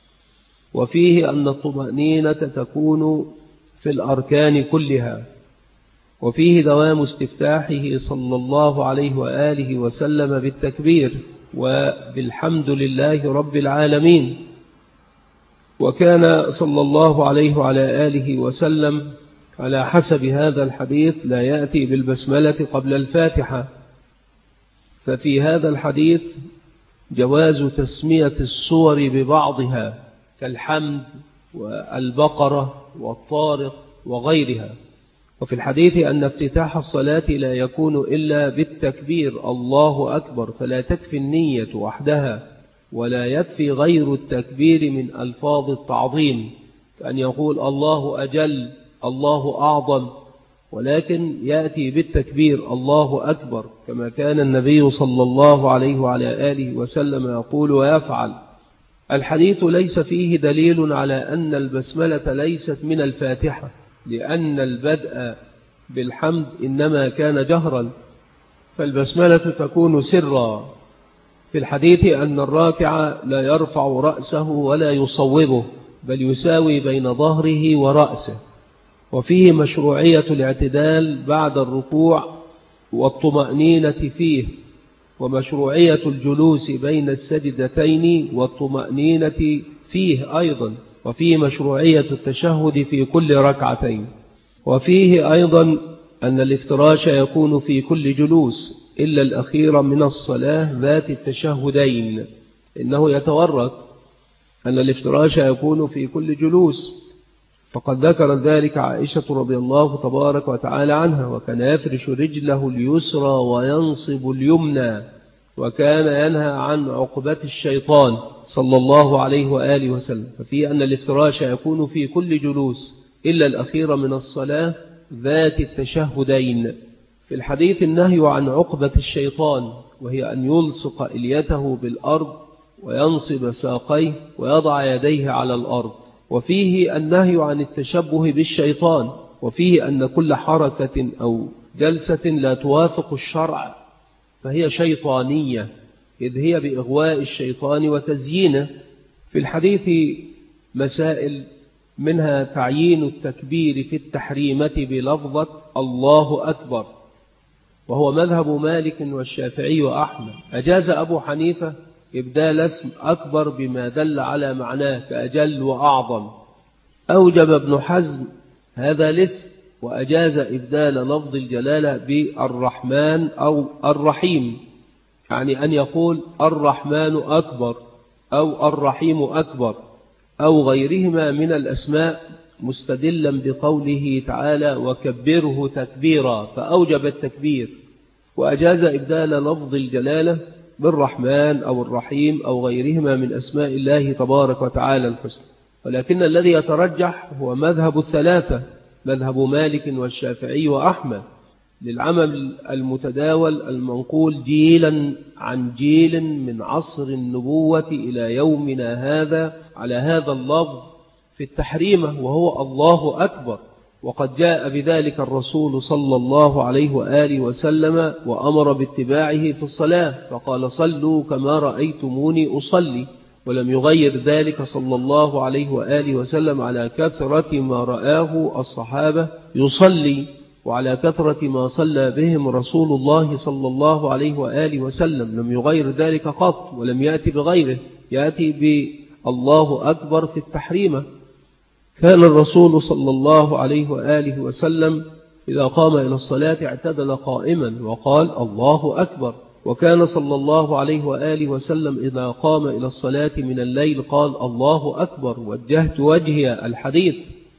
وفيه أن الطمأنينة تكون في الأركان كلها، وفيه دوام استفتاحه صلى الله عليه وآله وسلم بالتكبير وبالحمد لله رب العالمين. وكان صلى الله عليه وعلى آله وسلم على حسب هذا الحديث لا يأتي بالبسملة قبل الفاتحة، ففي هذا الحديث جواز تسمية الصور ببعضها كالحمد والبقرة والطارق وغيرها. وفي الحديث أن افتتاح الصلاة لا يكون إلا بالتكبير الله أكبر، فلا تكفي النية وحدها، ولا يكفي غير التكبير من ألفاظ التعظيم، كأن يقول الله أجل الله أعظم، ولكن يأتي بالتكبير الله أكبر، كما كان النبي صلى الله عليه وعلى آله وسلم يقول ويفعل. الحديث ليس فيه دليل على أن البسملة ليست من الفاتحة، لأن البدء بالحمد إنما كان جهرا، فالبسملة تكون سرا. في الحديث أن الراكع لا يرفع رأسه ولا يصوبه، بل يساوي بين ظهره ورأسه. وفيه مشروعية الاعتدال بعد الركوع والطمأنينة فيه، ومشروعية الجلوس بين السجدتين والطمأنينة فيه أيضا، وفيه مشروعية التشهد في كل ركعتين، وفيه أيضا أن الافتراش يكون في كل جلوس إلا الأخير من الصلاة ذات التشهدين، إنه يتورد أن الافتراش يكون في كل جلوس، فقد ذكر ذلك عائشة رضي الله تبارك وتعالى عنها، وكان يفرش رجله اليسرى وينصب اليمنى، وكان ينهى عن عقبة الشيطان صلى الله عليه وآله وسلم. ففي أن الافتراش يكون في كل جلوس إلا الأخير من الصلاة ذات التشهدين. في الحديث النهي عن عقبة الشيطان، وهي أن يلصق إليته بالأرض وينصب ساقيه ويضع يديه على الأرض. وفيه النهي عن التشبه بالشيطان، وفيه أن كل حركة أو جلسة لا توافق الشرع فهي شيطانية، إذ هي بإغواء الشيطان وتزيينه. في الحديث مسائل، منها تعيين التكبير في التحريمة بلفظة الله أكبر، وهو مذهب مالك والشافعي وأحمد. أجاز أبو حنيفة إبدال اسم أكبر بما دل على معناه كأجل وأعظم. أوجب ابن حزم هذا الاسم، وأجاز إبدال لفظ الجلالة بالرحمن أو الرحيم، يعني أن يقول الرحمن أكبر أو الرحيم أكبر أو غيرهما من الأسماء، مستدلا بقوله تعالى وكبره تكبيرا، فأوجب التكبير. وأجاز إبدال لفظ الجلالة بالرحمن أو الرحيم أو غيرهما من أسماء الله تبارك وتعالى الحسنى. ولكن الذي يترجح هو مذهب الثلاثة، مذهب مالك والشافعي وأحمد، للعمل المتداول المنقول جيلا عن جيل من عصر النبوة إلى يومنا هذا على هذا اللفظ في التحريمة، وهو الله أكبر. وقد جاء بذلك الرسول صلى الله عليه وآله وسلم وأمر باتباعه في الصلاة، فقال صلوا كما رأيتموني أصلي، ولم يغير ذلك صلى الله عليه وآله وسلم على كثرة ما رآه الصحابة يصلي، وعلى كثرة ما صلى بهم رسول الله صلى الله عليه وآله وسلم، لم يغير ذلك قط، ولم يأتي بغيره، يأتي بالله أكبر في التحريمة. كان الرسول صلى الله عليه وآله وسلم إذا قام إلى الصلاة اعتدل قائما وقال الله أكبر، وكان صلى الله عليه وآله وسلم إذا قام إلى الصلاة من الليل قال الله أكبر وجهت وجهي الحديث.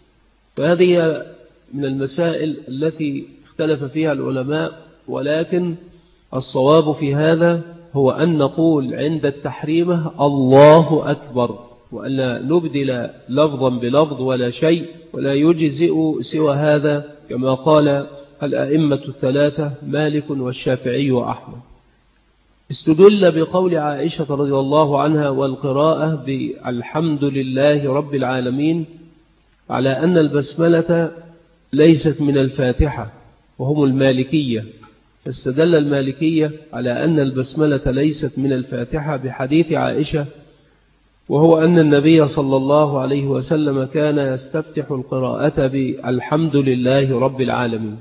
فهذه من المسائل التي اختلف فيها العلماء، ولكن الصواب في هذا هو أن نقول عند التحريمة الله أكبر، وألا نبدل لفظا بلفظ ولا شيء، ولا يجزئ سوى هذا كما قال الأئمة الثلاثة مالك والشافعي وأحمد. استدل بقول عائشة رضي الله عنها والقراءة بالحمد لله رب العالمين على أن البسملة ليست من الفاتحة، وهم المالكية، فاستدل المالكية على أن البسملة ليست من الفاتحة بحديث عائشة، وهو أن النبي صلى الله عليه وسلم كان يستفتح القراءة بالحمد لله رب العالمين.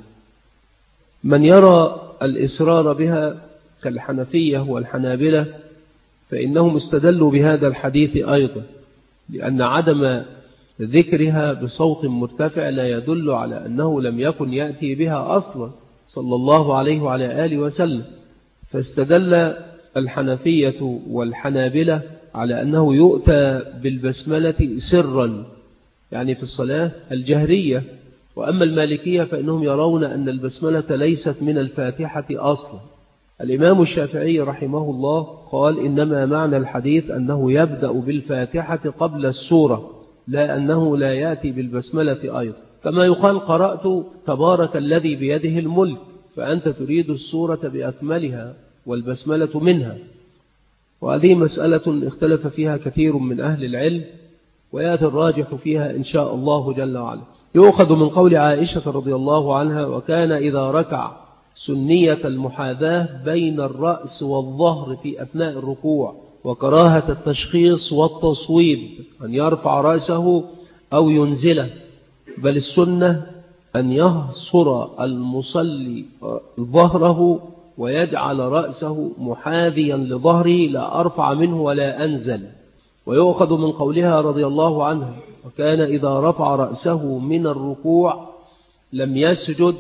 من يرى الإسرار بها كالحنفية والحنابلة فإنهم استدلوا بهذا الحديث أيضا، لأن عدم ذكرها بصوت مرتفع لا يدل على أنه لم يكن يأتي بها أصلا صلى الله عليه وعلى آله وسلم. فاستدل الحنفية والحنابلة على أنه يؤتى بالبسملة سرا، يعني في الصلاة الجهرية. وأما المالكية فإنهم يرون أن البسملة ليست من الفاتحة أصلا. الإمام الشافعي رحمه الله قال إنما معنى الحديث أنه يبدأ بالفاتحة قبل السورة، لا أنه لا يأتي بالبسملة أيضا. كما يقال قرأت تبارك الذي بيده الملك، فأنت تريد السورة بأكملها والبسملة منها. وهذه مسألة اختلف فيها كثير من أهل العلم، ويأتي الراجح فيها إن شاء الله جل وعلا. يؤخذ من قول عائشة رضي الله عنها وكان إذا ركع سنية المحاذاة بين الرأس والظهر في أثناء الركوع، وكراهة التشخيص والتصويب، أن يرفع رأسه أو ينزله، بل السنة أن يهصر المصلي ظهره ويجعل رأسه محاذيا لظهره لا أرفع منه ولا أنزل. ويؤخذ من قولها رضي الله عنها: وكان إذا رفع رأسه من الركوع لم يسجد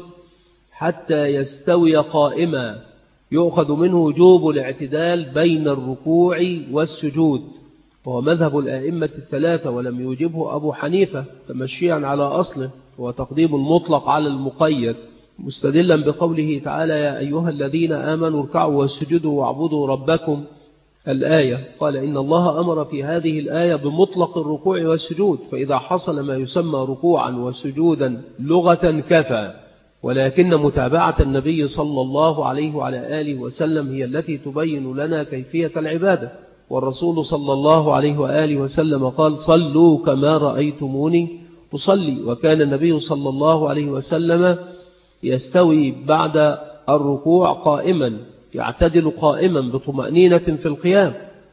حتى يستوي قائما. يؤخذ منه وجوب الاعتدال بين الركوع والسجود، وهو مذهب الآئمة الثلاثة، ولم يوجبه أبو حنيفة تمشيا على أصله، وتقديم المطلق على المقيد، مستدلا بقوله تعالى: يا أيها الذين آمنوا اركعوا واسجدوا واعبدوا ربكم. الآية قال: إن الله أمر في هذه الآية بمطلق الركوع والسجود، فإذا حصل ما يسمى ركوعا وسجودا لغة كفى، ولكن متابعة النبي صلى الله عليه وعلى آله وسلم هي التي تبين لنا كيفية العبادة. والرسول صلى الله عليه وآله وسلم قال: صلوا كما رأيتموني أصلي. وكان النبي صلى الله عليه وسلم يستوي بعد الركوع قائما، يعتدل قائما بطمأنينة في القيام،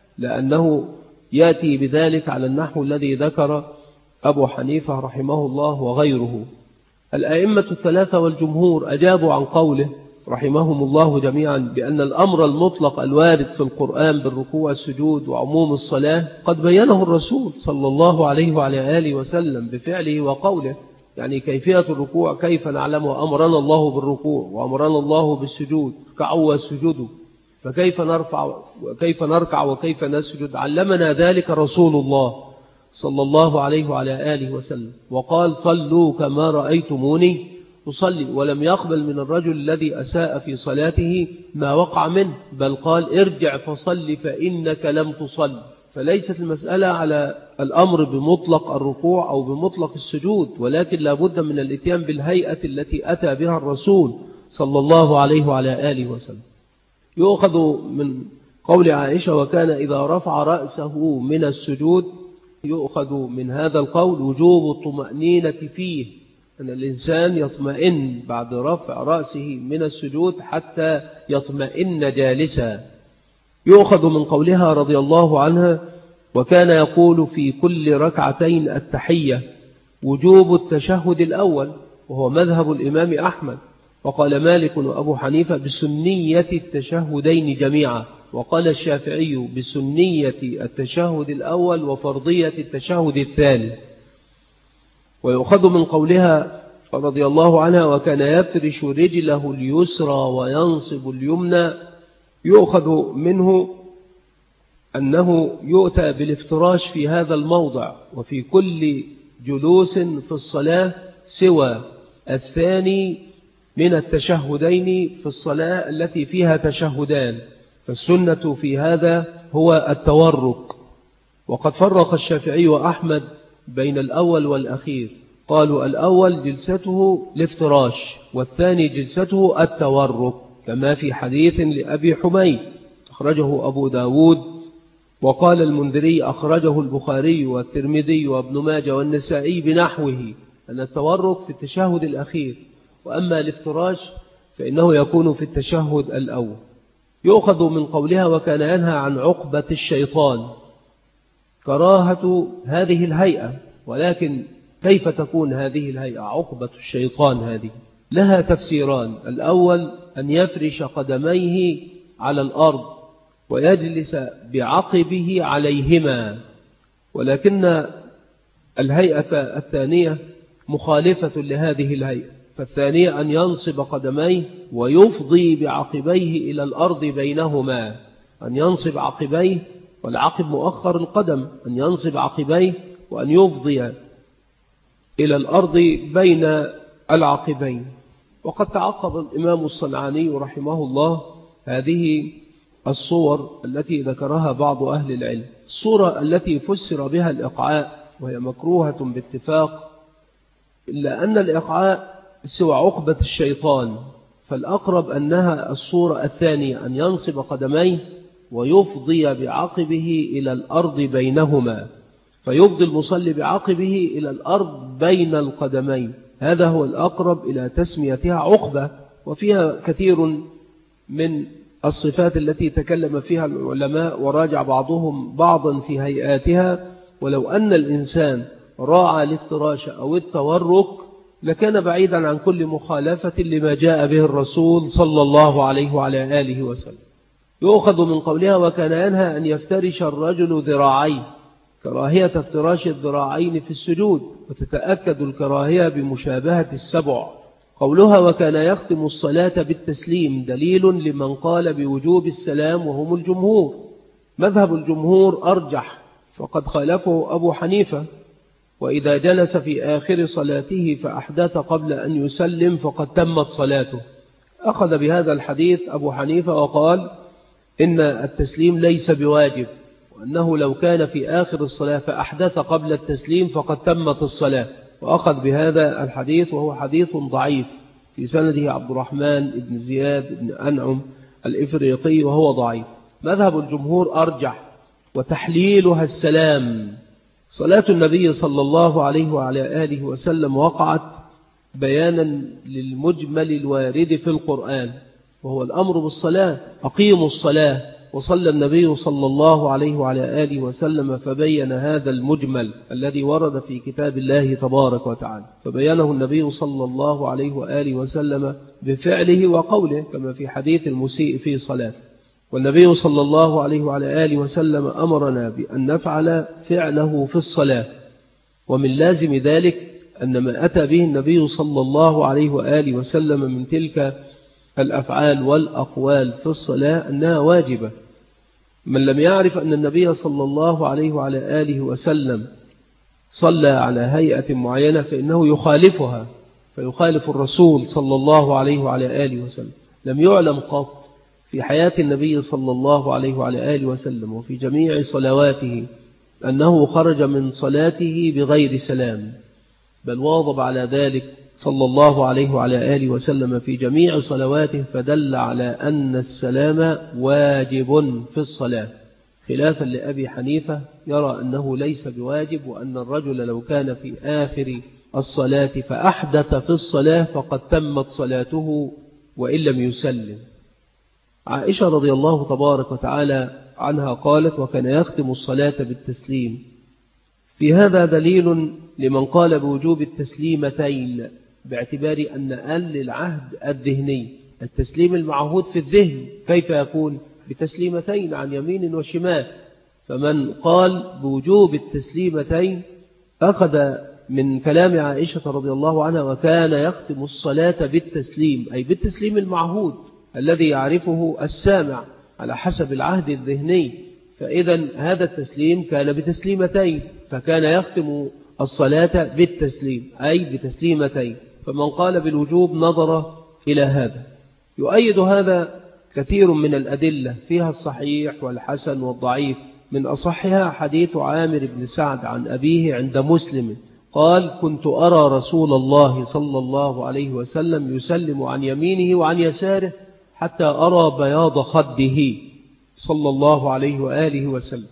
لأنه يأتي بذلك على النحو الذي ذكر أبو حنيفة رحمه الله وغيره. الأئمة الثلاثة والجمهور أجابوا عن قوله رحمهم الله جميعا بأن الأمر المطلق الوارد في القرآن بالركوع والسجود وعموم الصلاة قد بينه الرسول صلى الله عليه وعلى آله وسلم بفعله وقوله. يعني كيفية الركوع كيف نعلم؟ أمرنا الله بالركوع وأمرنا الله بالسجود، اركعوا واسجدوا، فكيف نرفع وكيف نركع وكيف نسجد؟ علمنا ذلك رسول الله صلى الله عليه وعلى آله وسلم، وقال: صلوا كما رأيتموني أصلي. ولم يقبل من الرجل الذي أساء في صلاته ما وقع منه، بل قال: ارجع فصل فإنك لم تصل. فليست المسألة على الأمر بمطلق الركوع أو بمطلق السجود، ولكن لا بد من الاتيان بالهيئة التي أتى بها الرسول صلى الله عليه وعلى آله وسلم. يؤخذ من قول عائشة: وكان إذا رفع رأسه من السجود، يؤخذ من هذا القول وجوب الطمأنينة فيه، أن الإنسان يطمئن بعد رفع رأسه من السجود حتى يطمئن جالسا. يؤخذ من قولها رضي الله عنها: وكان يقول في كل ركعتين التحية، وجوب التشهد الأول، وهو مذهب الإمام أحمد. وقال مالك وأبو حنيفة بسنية التشهدين جميعا، وقال الشافعي بسنية التشهد الأول وفرضية التشهد الثاني. ويؤخذ من قولها رضي الله عنها: وكان يفرش رجله اليسرى وينصب اليمنى. يؤخذ منه أنه يؤتى بالافتراش في هذا الموضع وفي كل جلوس في الصلاة سوى الثاني من التشهدين في الصلاة التي فيها تشهدان، فالسنة في هذا هو التورك. وقد فرق الشافعي وأحمد بين الأول والأخير، قالوا الأول جلسته الافتراش والثاني جلسته التورك، كما في حديث لأبي حميد أخرجه أبو داود. وقال المنذري أخرجه البخاري والترمذي وابن ماجه والنسائي بنحوه، أن التورك في التشهد الأخير، وأما الافتراش فإنه يكون في التشهد الأول. يؤخذ من قولها: وكان ينهى عن عقبة الشيطان، كراهة هذه الهيئة. ولكن كيف تكون هذه الهيئة عقبة الشيطان؟ هذه لها تفسيران: الأول أن يفرش قدميه على الأرض ويجلس بعقبه عليهما، ولكن الهيئة الثانية مخالفة لهذه الهيئة، فالثانية أن ينصب قدميه ويفضي بعقبيه إلى الأرض بينهما، أن ينصب عقبيه، والعقب مؤخر القدم، أن ينصب عقبيه وأن يفضي إلى الأرض بين العقبين. وقد تعقب الإمام الصنعاني رحمه الله هذه الصور التي ذكرها بعض أهل العلم. الصورة التي فسر بها الإقعاء وهي مكروهة باتفاق، إلا أن الإقعاء سوى عقبة الشيطان، فالأقرب أنها الصورة الثانية، أن ينصب قدميه ويفضي بعقبه إلى الأرض بينهما، فيفضي المصلي بعقبه إلى الأرض بين القدمين. هذا هو الأقرب إلى تسميتها عقبة، وفيها كثير من الصفات التي تكلم فيها العلماء وراجع بعضهم بعضا في هيئاتها. ولو أن الإنسان راعى الافتراش أو التورك لكان بعيدا عن كل مخالفة لما جاء به الرسول صلى الله عليه وعلى آله وسلم. يؤخذ من قولها وكان ينهى أن يفترش الرجل ذراعيه، كراهية افتراش الذراعين في السجود، وتتأكد الكراهية بمشابهة السبع. قولها وكان يختم الصلاة بالتسليم دليل لمن قال بوجوب السلام وهم الجمهور. مذهب الجمهور أرجح، فقد خالفه أبو حنيفة، وإذا جلس في آخر صلاته فأحدث قبل أن يسلم فقد تمت صلاته. أخذ بهذا الحديث أبو حنيفة وقال إن التسليم ليس بواجب، وأنه لو كان في آخر الصلاة فأحدث قبل التسليم فقد تمت الصلاة. وأخذ بهذا الحديث وهو حديث ضعيف، في سنده عبد الرحمن بن زياد بن أنعم الإفريقي وهو ضعيف. مذهب الجمهور أرجح، وتحليلها السلام. صلاة النبي صلى الله عليه وعلى آله وسلم وقعت بيانا للمجمل الوارد في القرآن، وهو الأمر بالصلاة. أقيموا الصلاة، وصلى النبي صلى الله عليه وعلى آله وسلم فبين هذا المجمل الذي ورد في كتاب الله تبارك وتعالى، فبينه النبي صلى الله عليه وآله وسلم بفعله وقوله، كما في حديث المسيء في صلاته. والنبي صلى الله عليه وعلى آله وسلم أمرنا بأن نفعل فعله في الصلاة، ومن لازم ذلك أن ما أتى به النبي صلى الله عليه وآله وسلم من تلك الأفعال والأقوال في الصلاة أنها واجبة. من لم يعرف أن النبي صلى الله عليه وعلى آله وسلم صلى على هيئة معينة فإنه يخالفها، فيخالف الرسول صلى الله عليه وعلى آله وسلم. لم يعلم قط في حياة النبي صلى الله عليه وعلى آله وسلم وفي جميع صلواته أنه خرج من صلاته بغير سلام، بل واظب على ذلك صلى الله عليه وعلى آله وسلم في جميع صلواته، فدل على أن السلام واجب في الصلاة، خلافا لأبي حنيفة يرى أنه ليس بواجب، وأن الرجل لو كان في آخر الصلاة فأحدث في الصلاة فقد تمت صلاته وإن لم يسلم. عائشة رضي الله تبارك وتعالى عنها قالت وكان يختم الصلاة بالتسليم. في هذا دليل لمن قال بوجوب التسليمتين، باعتبار أن للعهد الذهني التسليم المعهود في الذهن كيف يكون بتسليمتين عن يمين وشمال. فمن قال بوجوب التسليمتين أخذ من كلام عائشة رضي الله عنها وكان يختم الصلاة بالتسليم، أي بالتسليم المعهود الذي يعرفه السامع على حسب العهد الذهني. فإذا هذا التسليم كان بتسليمتين، فكان يختم الصلاة بالتسليم أي بتسليمتين. فمن قال بالوجوب نظر إلى هذا. يؤيد هذا كثير من الأدلة فيها الصحيح والحسن والضعيف. من أصحها حديث عامر بن سعد عن أبيه عند مسلم قال كنت أرى رسول الله صلى الله عليه وسلم يسلم عن يمينه وعن يساره حتى أرى بياض خده صلى الله عليه وآله وسلم.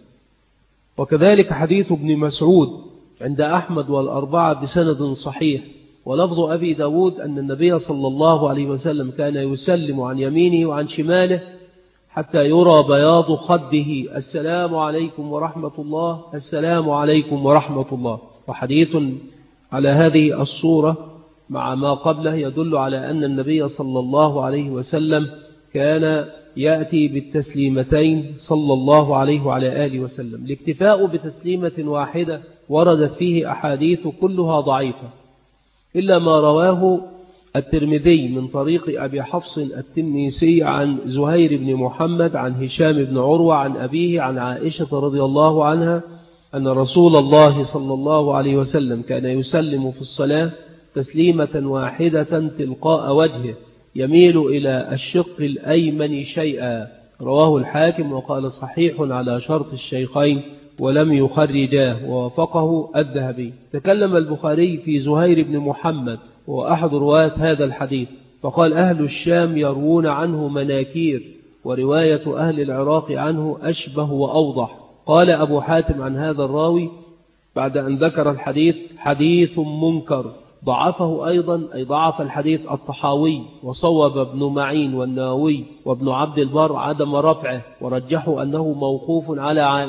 وكذلك حديث ابن مسعود عند أحمد والأربعة بسند صحيح، ولفظ أبي داود أن النبي صلى الله عليه وسلم كان يسلم عن يمينه وعن شماله حتى يرى بياض خده السلام عليكم ورحمة الله السلام عليكم ورحمة الله. وحديث على هذه الصورة مع ما قبله يدل على أن النبي صلى الله عليه وسلم كان يأتي بالتسليمتين صلى الله عليه وعلى آله وسلم. الاكتفاء بتسليمة واحدة وردت فيه أحاديث كلها ضعيفة، إلا ما رواه الترمذي من طريق أبي حفص التنيسي عن زهير بن محمد عن هشام بن عروة عن أبيه عن عائشة رضي الله عنها أن رسول الله صلى الله عليه وسلم كان يسلم في الصلاة تسليمة واحدة تلقاء وجهه يميل إلى الشق الأيمن شيئا. رواه الحاكم وقال صحيح على شرط الشيخين ولم يخرجاه، ووافقه الذهبي. تكلم البخاري في زهير بن محمد وهو أحد رواة هذا الحديث، فقال أهل الشام يروون عنه مناكير، ورواية أهل العراق عنه أشبه وأوضح. قال أبو حاتم عن هذا الراوي بعد أن ذكر الحديث حديث منكر، ضعفه أيضا أي ضعف الحديث الطحاوي، وصوب ابن معين والناوي وابن عبد البر عدم رفعه، ورجحوا أنه موقوف على عائشة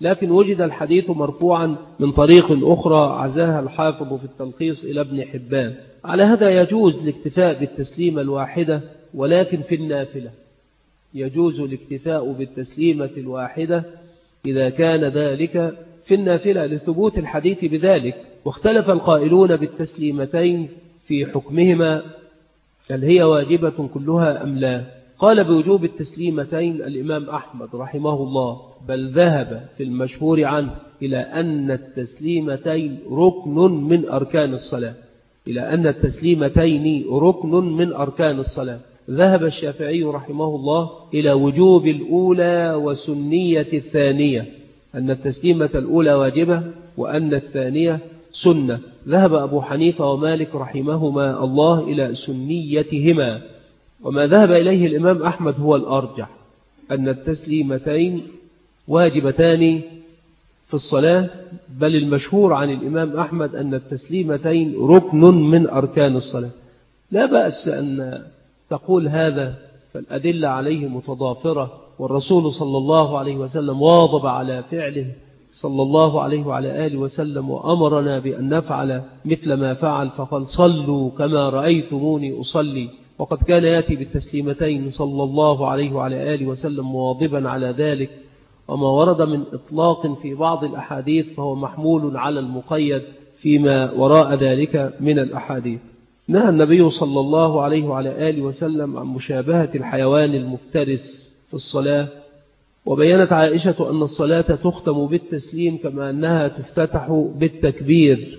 لكن وجد الحديث مرفوعا من طريق أخرى عزاها الحافظ في التلخيص إلى ابن حبان. على هذا يجوز الاكتفاء بالتسليمة الواحدة، ولكن في النافلة يجوز الاكتفاء بالتسليمة الواحدة إذا كان ذلك في النافلة لثبوت الحديث بذلك. واختلف القائلون بالتسليمتين في حكمهما، هل هي واجبة كلها أم لا؟ قال بوجوب التسليمتين الإمام أحمد رحمه الله، بل ذهب في المشهور عنه إلى أن التسليمتين ركن من أركان الصلاة، إلى أن التسليمتين ركن من أركان الصلاة. ذهب الشافعي رحمه الله إلى وجوب الأولى وسنية الثانية، أن التسليمة الأولى واجبة وأن الثانية سنة. ذهب أبو حنيفة ومالك رحمهما الله إلى سنيتهما، وما ذهب إليه الإمام أحمد هو الأرجح، أن التسليمتين واجبتان في الصلاة، بل المشهور عن الإمام أحمد أن التسليمتين ركن من أركان الصلاة. لا بأس أن تقول هذا، فالأدلة عليه متضافرة، والرسول صلى الله عليه وسلم واظب على فعله صلى الله عليه وعلى آله وسلم، وأمرنا بأن نفعل مثل ما فعل، فقال صلوا كما رأيتموني أصلي. وقد كان يأتي بالتسليمتين صلى الله عليه وعلى آله وسلم مواظبا على ذلك. وما ورد من إطلاق في بعض الأحاديث فهو محمول على المقيد فيما وراء ذلك من الأحاديث. نهى النبي صلى الله عليه وعلى آله وسلم عن مشابهة الحيوان المفترس في الصلاة، وبينت عائشة أن الصلاة تختم بالتسليم كما أنها تفتتح بالتكبير.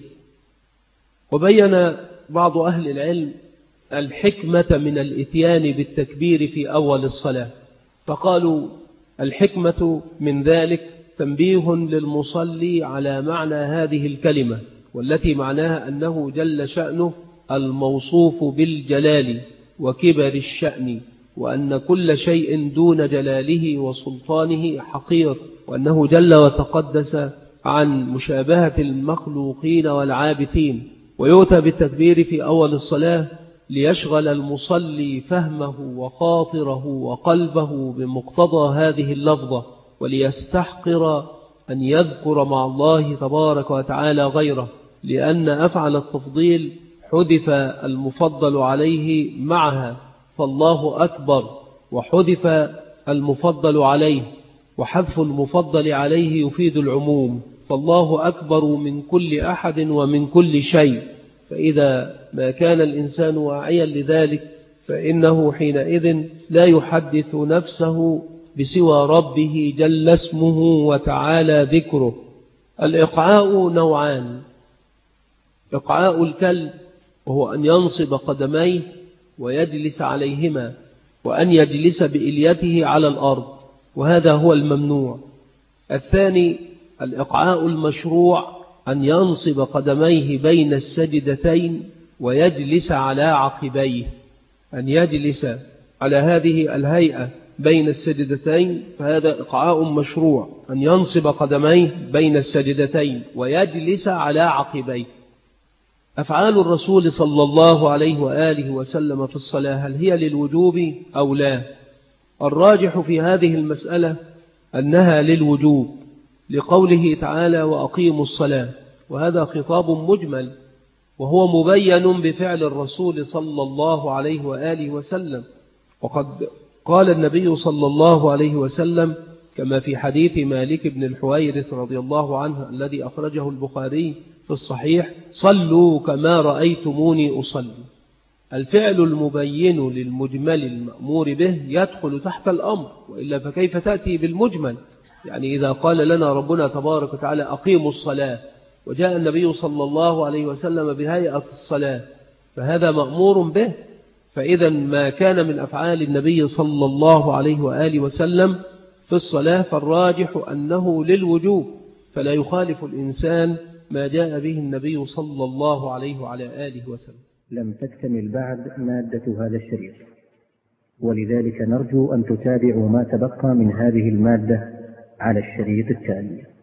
وبين بعض أهل العلم الحكمة من الإتيان بالتكبير في أول الصلاة، فقالوا الحكمة من ذلك تنبيه للمصلي على معنى هذه الكلمة، والتي معناها أنه جل شأنه الموصوف بالجلال وكبر الشأن، وأن كل شيء دون جلاله وسلطانه حقير، وأنه جل وتقدس عن مشابهة المخلوقين والعابثين. ويؤتى بالتكبير في أول الصلاة ليشغل المصلي فهمه وخاطره وقلبه بمقتضى هذه اللفظة، وليستحقر أن يذكر مع الله تبارك وتعالى غيره، لأن أفعل التفضيل حذف المفضل عليه معها، فالله أكبر وحذف المفضل عليه، وحذف المفضل عليه يفيد العموم، فالله أكبر من كل أحد ومن كل شيء. فإذا ما كان الإنسان واعيا لذلك فإنه حينئذ لا يحدث نفسه بسوى ربه جل اسمه وتعالى ذكره. الإقعاء نوعان: إقعاء الكلب وهو أن ينصب قدميه ويجلس عليهما، وأن يجلس بإليته على الأرض، وهذا هو الممنوع. الثاني الإقعاء المشروع، أن ينصب قدميه بين السجدتين ويجلس على عقبيه، أن يجلس على هذه الهيئة بين السجدتين، فهذا إقعاء مشروع، أن ينصب قدميه بين السجدتين ويجلس على عقبيه. أفعال الرسول صلى الله عليه وآله وسلم في الصلاة هل هي للوجوب أو لا؟ الراجح في هذه المسألة أنها للوجوب، لقوله تعالى وأقيموا الصلاة، وهذا خطاب مجمل وهو مبين بفعل الرسول صلى الله عليه وآله وسلم. وقد قال النبي صلى الله عليه وسلم كما في حديث مالك بن الحويرث رضي الله عنه الذي أخرجه البخاري في الصحيح: صلوا كما رأيتموني أصلي. الفعل المبين للمجمل المأمور به يدخل تحت الأمر، وإلا فكيف تأتي بالمجمل؟ يعني إذا قال لنا ربنا تبارك وتعالى أقيموا الصلاة، وجاء النبي صلى الله عليه وسلم بهيئة الصلاة، فهذا مأمور به. فإذا ما كان من أفعال النبي صلى الله عليه وآله وسلم في الصلاة فالراجح أنه للوجوب، فلا يخالف الإنسان ما جاء به النبي صلى الله عليه وعلى آله وسلم. لم تكتمل بعد مادة هذا الشريط، ولذلك نرجو أن تتابعوا ما تبقى من هذه المادة على الشريط التالي.